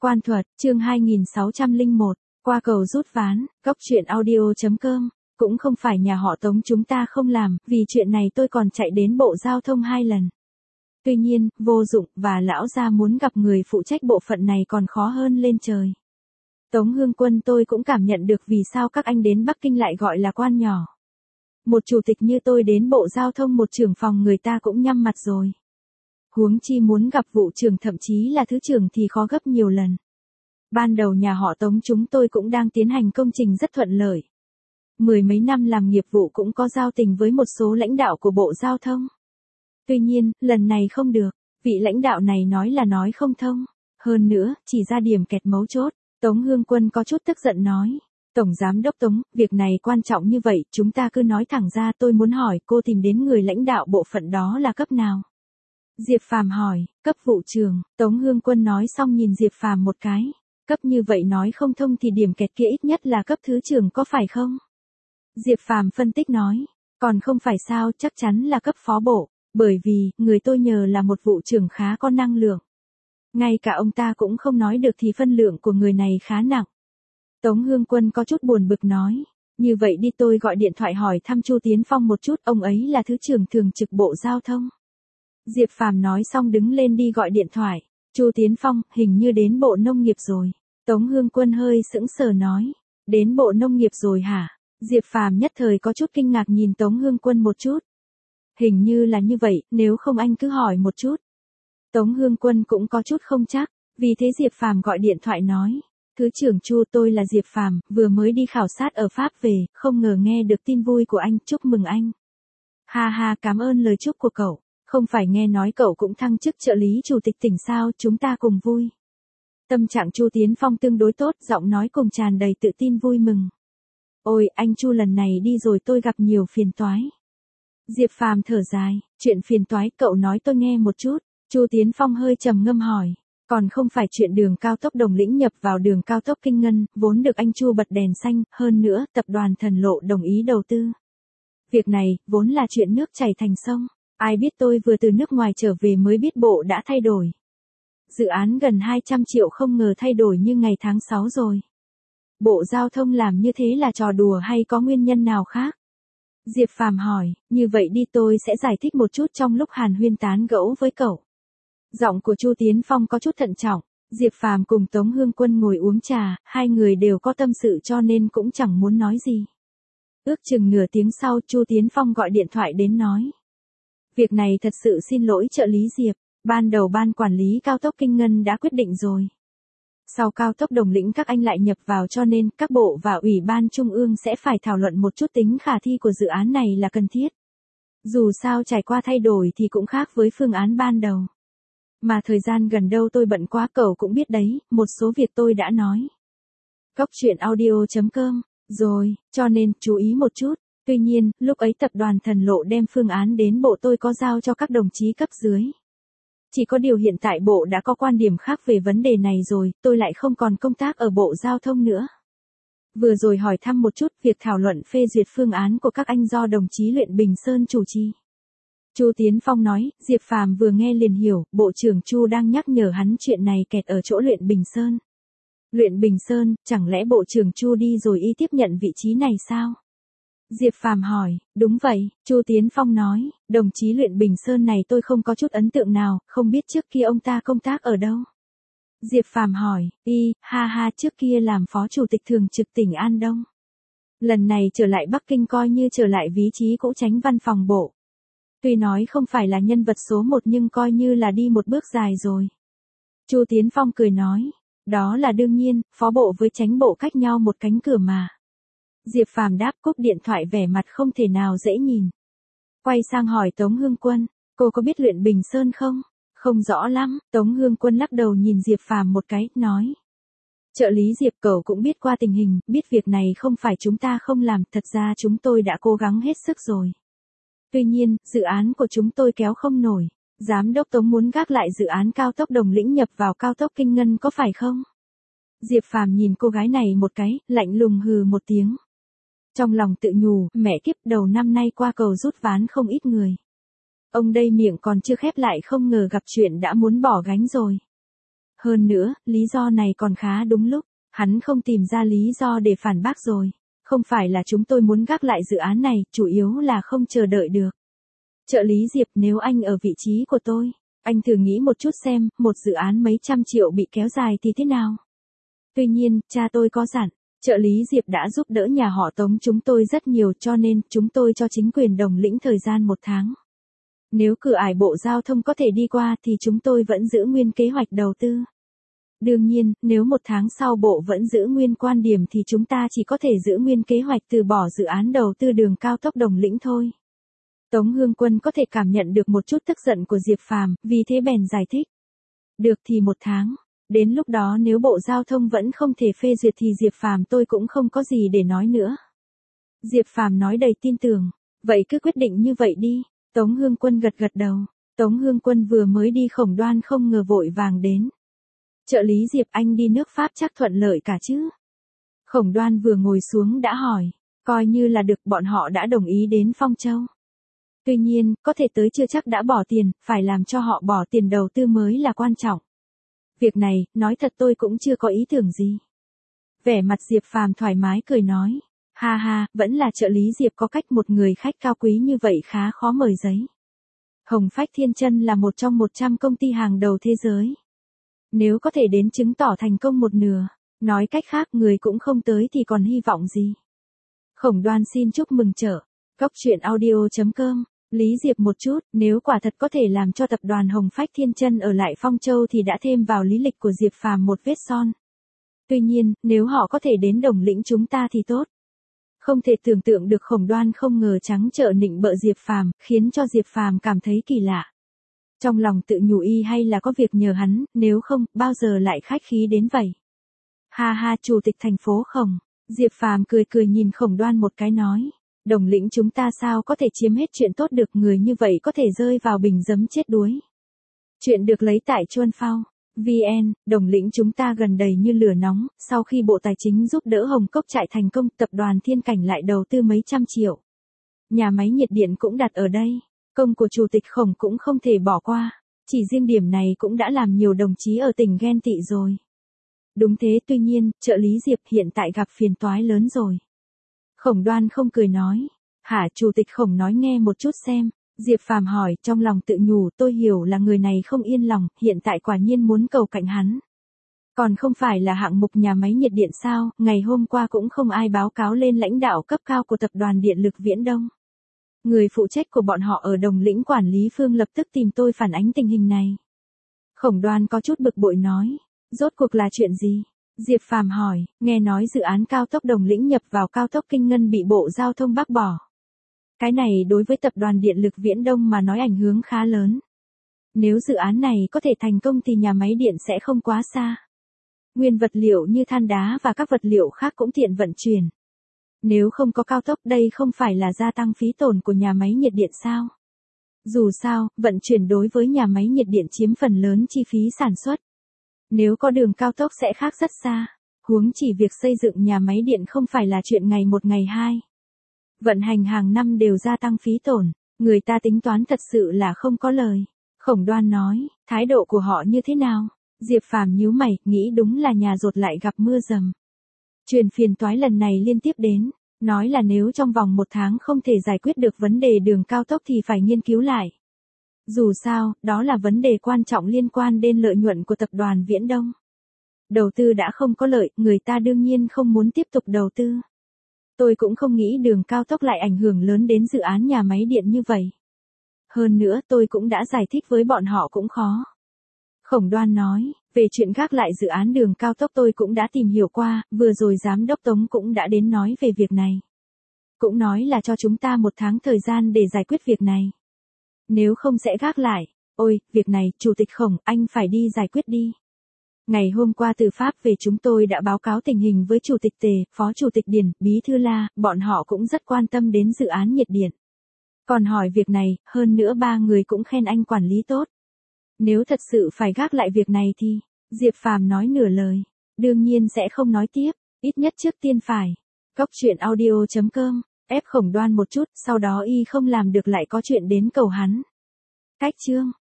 Quan thuật, chương 2601, qua cầu rút ván, góc truyện audio.com, cũng không phải nhà họ Tống chúng ta không làm, vì chuyện này tôi còn chạy đến Bộ Giao thông 2 lần. Tuy nhiên, vô dụng, và lão gia muốn gặp người phụ trách bộ phận này còn khó hơn lên trời. Tống Hương Quân tôi cũng cảm nhận được vì sao các anh đến Bắc Kinh lại gọi là quan nhỏ. Một chủ tịch như tôi đến Bộ Giao thông một trưởng phòng người ta cũng nhăm mặt rồi. Huống chi muốn gặp vụ trưởng thậm chí là thứ trưởng thì khó gấp nhiều lần. Ban đầu nhà họ Tống chúng tôi cũng đang tiến hành công trình rất thuận lợi. Mười mấy năm làm nghiệp vụ cũng có giao tình với một số lãnh đạo của Bộ Giao thông. Tuy nhiên, lần này không được, vị lãnh đạo này nói là nói không thông. Hơn nữa, chỉ ra điểm kẹt mấu chốt, Tống Hương Quân có chút tức giận nói. Tổng Giám đốc Tống, việc này quan trọng như vậy, chúng ta cứ nói thẳng ra, tôi muốn hỏi cô tìm đến người lãnh đạo bộ phận đó là cấp nào? Diệp Phàm hỏi, cấp vụ trưởng. Tống Hương Quân nói xong nhìn Diệp Phàm một cái. Cấp như vậy nói không thông thì điểm kẹt kia ít nhất là cấp thứ trưởng có phải không? Diệp Phàm phân tích nói, còn không phải sao, chắc chắn là cấp phó bộ, bởi vì, người tôi nhờ là một vụ trưởng khá có năng lượng. Ngay cả ông ta cũng không nói được thì phân lượng của người này khá nặng. Tống Hương Quân có chút buồn bực nói, như vậy đi tôi gọi điện thoại hỏi thăm Chu Tiến Phong một chút, ông ấy là thứ trưởng thường trực Bộ Giao thông. Diệp Phàm nói xong đứng lên đi gọi điện thoại. Chu Tiến Phong, hình như đến Bộ Nông nghiệp rồi. Tống Hương Quân hơi sững sờ nói, đến Bộ Nông nghiệp rồi hả? Diệp Phàm nhất thời có chút kinh ngạc nhìn Tống Hương Quân một chút. Hình như là như vậy, nếu không anh cứ hỏi một chút. Tống Hương Quân cũng có chút không chắc, vì thế Diệp Phàm gọi điện thoại nói, Thứ trưởng Chu, tôi là Diệp Phàm, vừa mới đi khảo sát ở Pháp về, không ngờ nghe được tin vui của anh, chúc mừng anh. Ha ha, cảm ơn lời chúc của cậu. Không phải nghe nói cậu cũng thăng chức trợ lý chủ tịch tỉnh sao, chúng ta cùng vui. Tâm trạng Chu Tiến Phong tương đối tốt, giọng nói cùng tràn đầy tự tin vui mừng. Ôi, anh Chu lần này đi rồi tôi gặp nhiều phiền toái. Diệp Phàm thở dài, chuyện phiền toái cậu nói tôi nghe một chút. Chu Tiến Phong hơi trầm ngâm hỏi, còn không phải chuyện đường cao tốc Đồng Lĩnh nhập vào đường cao tốc Kinh Ngân, vốn được anh Chu bật đèn xanh, hơn nữa, tập đoàn Thần Lộ đồng ý đầu tư. Việc này, vốn là chuyện nước chảy thành sông. Ai biết tôi vừa từ nước ngoài trở về mới biết bộ đã thay đổi. Dự án gần 200 triệu không ngờ thay đổi như ngày tháng 6 rồi. Bộ Giao thông làm như thế là trò đùa hay có nguyên nhân nào khác? Diệp Phàm hỏi, như vậy đi tôi sẽ giải thích một chút trong lúc hàn huyên tán gẫu với cậu. Giọng của Chu Tiến Phong có chút thận trọng, Diệp Phàm cùng Tống Hương Quân ngồi uống trà, hai người đều có tâm sự cho nên cũng chẳng muốn nói gì. Ước chừng nửa tiếng sau Chu Tiến Phong gọi điện thoại đến nói. Việc này thật sự xin lỗi trợ lý Diệp, ban đầu ban quản lý cao tốc Kinh Ngân đã quyết định rồi. Sau cao tốc Đồng Lĩnh các anh lại nhập vào cho nên các bộ và ủy ban trung ương sẽ phải thảo luận một chút tính khả thi của dự án này là cần thiết. Dù sao trải qua thay đổi thì cũng khác với phương án ban đầu. Mà thời gian gần đâu tôi bận quá cậu cũng biết đấy, một số việc tôi đã nói. Góc truyện audio.com, rồi, cho nên chú ý một chút. Tuy nhiên, lúc ấy tập đoàn Thần Lộ đem phương án đến bộ tôi có giao cho các đồng chí cấp dưới. Chỉ có điều hiện tại bộ đã có quan điểm khác về vấn đề này rồi, tôi lại không còn công tác ở Bộ Giao thông nữa. Vừa rồi hỏi thăm một chút việc thảo luận phê duyệt phương án của các anh do đồng chí Luyện Bình Sơn chủ trì. Chu Tiến Phong nói, Diệp Phàm vừa nghe liền hiểu, Bộ trưởng Chu đang nhắc nhở hắn chuyện này kẹt ở chỗ Luyện Bình Sơn. Luyện Bình Sơn, chẳng lẽ Bộ trưởng Chu đi rồi y tiếp nhận vị trí này sao? Diệp Phàm hỏi, đúng vậy, Chu Tiến Phong nói, đồng chí Luyện Bình Sơn này tôi không có chút ấn tượng nào, không biết trước kia ông ta công tác ở đâu. Diệp Phàm hỏi, ha ha trước kia làm phó chủ tịch thường trực tỉnh An Đông. Lần này trở lại Bắc Kinh coi như trở lại vị trí cũ tránh văn phòng bộ. Tuy nói không phải là nhân vật số 1 nhưng coi như là đi một bước dài rồi. Chu Tiến Phong cười nói, đó là đương nhiên, phó bộ với tránh bộ cách nhau một cánh cửa mà. Diệp Phàm đáp cúp điện thoại vẻ mặt không thể nào dễ nhìn. Quay sang hỏi Tống Hương Quân, cô có biết Luyện Bình Sơn không? Không rõ lắm, Tống Hương Quân lắc đầu nhìn Diệp Phàm một cái, nói. Trợ lý Diệp cậu cũng biết qua tình hình, biết việc này không phải chúng ta không làm, thật ra chúng tôi đã cố gắng hết sức rồi. Tuy nhiên, dự án của chúng tôi kéo không nổi. Giám đốc Tống muốn gác lại dự án cao tốc Đồng Lĩnh nhập vào cao tốc Kinh Ngân có phải không? Diệp Phàm nhìn cô gái này một cái, lạnh lùng hừ một tiếng. Trong lòng tự nhủ, mẹ kiếp đầu năm nay qua cầu rút ván không ít người. Ông đây miệng còn chưa khép lại không ngờ gặp chuyện đã muốn bỏ gánh rồi. Hơn nữa, lý do này còn khá đúng lúc, hắn không tìm ra lý do để phản bác rồi. Không phải là chúng tôi muốn gác lại dự án này, chủ yếu là không chờ đợi được. Trợ lý Diệp, nếu anh ở vị trí của tôi, anh thử nghĩ một chút xem, một dự án mấy trăm triệu bị kéo dài thì thế nào? Tuy nhiên, cha tôi có dặn, trợ lý Diệp đã giúp đỡ nhà họ Tống chúng tôi rất nhiều cho nên chúng tôi cho chính quyền Đồng Lĩnh thời gian 1 tháng. Nếu cửa ải Bộ Giao thông có thể đi qua thì chúng tôi vẫn giữ nguyên kế hoạch đầu tư. Đương nhiên, nếu 1 tháng sau Bộ vẫn giữ nguyên quan điểm thì chúng ta chỉ có thể giữ nguyên kế hoạch từ bỏ dự án đầu tư đường cao tốc Đồng Lĩnh thôi. Tống Hương Quân có thể cảm nhận được một chút tức giận của Diệp Phàm, vì thế bèn giải thích. Được thì 1 tháng, đến lúc đó nếu Bộ Giao thông vẫn không thể phê duyệt thì Diệp Phàm tôi cũng không có gì để nói nữa. Diệp Phàm nói đầy tin tưởng, vậy cứ quyết định như vậy đi. Tống Hương Quân gật gật đầu. Tống Hương Quân vừa mới đi Khổng Đoan không ngờ vội vàng đến. Trợ lý Diệp, anh đi nước Pháp chắc thuận lợi cả chứ? Khổng Đoan vừa ngồi xuống đã hỏi, coi như là được, bọn họ đã đồng ý đến Phong Châu. Tuy nhiên, có thể tới chưa chắc đã bỏ tiền, phải làm cho họ bỏ tiền đầu tư mới là quan trọng. Việc này, nói thật tôi cũng chưa có ý tưởng gì. Vẻ mặt Diệp Phàm thoải mái cười nói, ha ha, vẫn là trợ lý Diệp có cách, một người khách cao quý như vậy khá khó mời giấy. Hồng Phách Thiên Chân là một trong 100 công ty hàng đầu thế giới. Nếu có thể đến chứng tỏ thành công một nửa, nói cách khác người cũng không tới thì còn hy vọng gì. Khổng Đoan xin chúc mừng trợ. Cốc.audio.com. Lý Diệp một chút, nếu quả thật có thể làm cho tập đoàn Hồng Phách Thiên Chân ở lại Phong Châu thì đã thêm vào lý lịch của Diệp Phàm một vết son. Tuy nhiên, nếu họ có thể đến Đồng Lĩnh chúng ta thì tốt. Không thể tưởng tượng được Khổng Đoan không ngờ trắng trợn nịnh bợ Diệp Phàm, khiến cho Diệp Phàm cảm thấy kỳ lạ. Trong lòng tự nhủ y hay là có việc nhờ hắn, nếu không, bao giờ lại khách khí đến vậy. Ha ha, chủ tịch thành phố Khổng. Diệp Phàm cười cười nhìn Khổng Đoan một cái nói. Đồng Lĩnh chúng ta sao có thể chiếm hết chuyện tốt được, người như vậy có thể rơi vào bình giấm chết đuối. Chuyện được lấy tại Chuan Phao. VN, Đồng Lĩnh chúng ta gần đầy như lửa nóng, sau khi Bộ Tài chính giúp đỡ Hồng Cốc chạy thành công, tập đoàn Thiên Cảnh lại đầu tư mấy trăm triệu. Nhà máy nhiệt điện cũng đặt ở đây, công của Chủ tịch Khổng cũng không thể bỏ qua, chỉ riêng điểm này cũng đã làm nhiều đồng chí ở tỉnh ghen tị rồi. Đúng thế, tuy nhiên, trợ lý Diệp hiện tại gặp phiền toái lớn rồi. Khổng Đoan không cười nói, hả, Chủ tịch Khổng nói nghe một chút xem. Diệp Phàm hỏi, trong lòng tự nhủ, tôi hiểu là người này không yên lòng, hiện tại quả nhiên muốn cầu cạnh hắn. Còn không phải là hạng mục nhà máy nhiệt điện sao, ngày hôm qua cũng không ai báo cáo lên lãnh đạo cấp cao của tập đoàn Điện lực Viễn Đông. Người phụ trách của bọn họ ở Đồng Lĩnh quản lý Phương lập tức tìm tôi phản ánh tình hình này. Khổng Đoan có chút bực bội nói, rốt cuộc là chuyện gì? Diệp Phàm hỏi, nghe nói dự án cao tốc Đồng Lĩnh nhập vào cao tốc Kinh Ngân bị Bộ Giao thông bác bỏ. Cái này đối với tập đoàn Điện lực Viễn Đông mà nói ảnh hưởng khá lớn. Nếu dự án này có thể thành công thì nhà máy điện sẽ không quá xa. Nguyên vật liệu như than đá và các vật liệu khác cũng tiện vận chuyển. Nếu không có cao tốc đây không phải là gia tăng phí tổn của nhà máy nhiệt điện sao? Dù sao, vận chuyển đối với nhà máy nhiệt điện chiếm phần lớn chi phí sản xuất. Nếu có đường cao tốc sẽ khác rất xa. Huống chỉ việc xây dựng nhà máy điện không phải là chuyện ngày một ngày hai. Vận hành hàng năm đều gia tăng phí tổn, người ta tính toán thật sự là không có lời. Khổng Đoan nói, thái độ của họ như thế nào? Diệp Phàm nhíu mày, nghĩ đúng là nhà rột lại gặp mưa dầm. Chuyện phiền toái lần này liên tiếp đến, nói là nếu trong vòng 1 tháng không thể giải quyết được vấn đề đường cao tốc thì phải nghiên cứu lại. Dù sao, đó là vấn đề quan trọng liên quan đến lợi nhuận của tập đoàn Viễn Đông. Đầu tư đã không có lợi, người ta đương nhiên không muốn tiếp tục đầu tư. Tôi cũng không nghĩ đường cao tốc lại ảnh hưởng lớn đến dự án nhà máy điện như vậy. Hơn nữa tôi cũng đã giải thích với bọn họ cũng khó. Khổng Đoan nói, về chuyện gác lại dự án đường cao tốc tôi cũng đã tìm hiểu qua, vừa rồi giám đốc Tống cũng đã đến nói về việc này. Cũng nói là cho chúng ta 1 tháng thời gian để giải quyết việc này. Nếu không sẽ gác lại. Ôi, việc này, Chủ tịch Khổng, anh phải đi giải quyết đi. Ngày hôm qua từ Pháp về chúng tôi đã báo cáo tình hình với Chủ tịch Tề, Phó Chủ tịch Điền, Bí thư La, bọn họ cũng rất quan tâm đến dự án nhiệt điện. Còn hỏi việc này, hơn nữa 3 người cũng khen anh quản lý tốt. Nếu thật sự phải gác lại việc này thì, Diệp Phàm nói nửa lời, đương nhiên sẽ không nói tiếp, ít nhất trước tiên phải. Cốc.audio.com, ép Khổng Đoan một chút, sau đó y không làm được lại có chuyện đến cầu hắn. Cách chương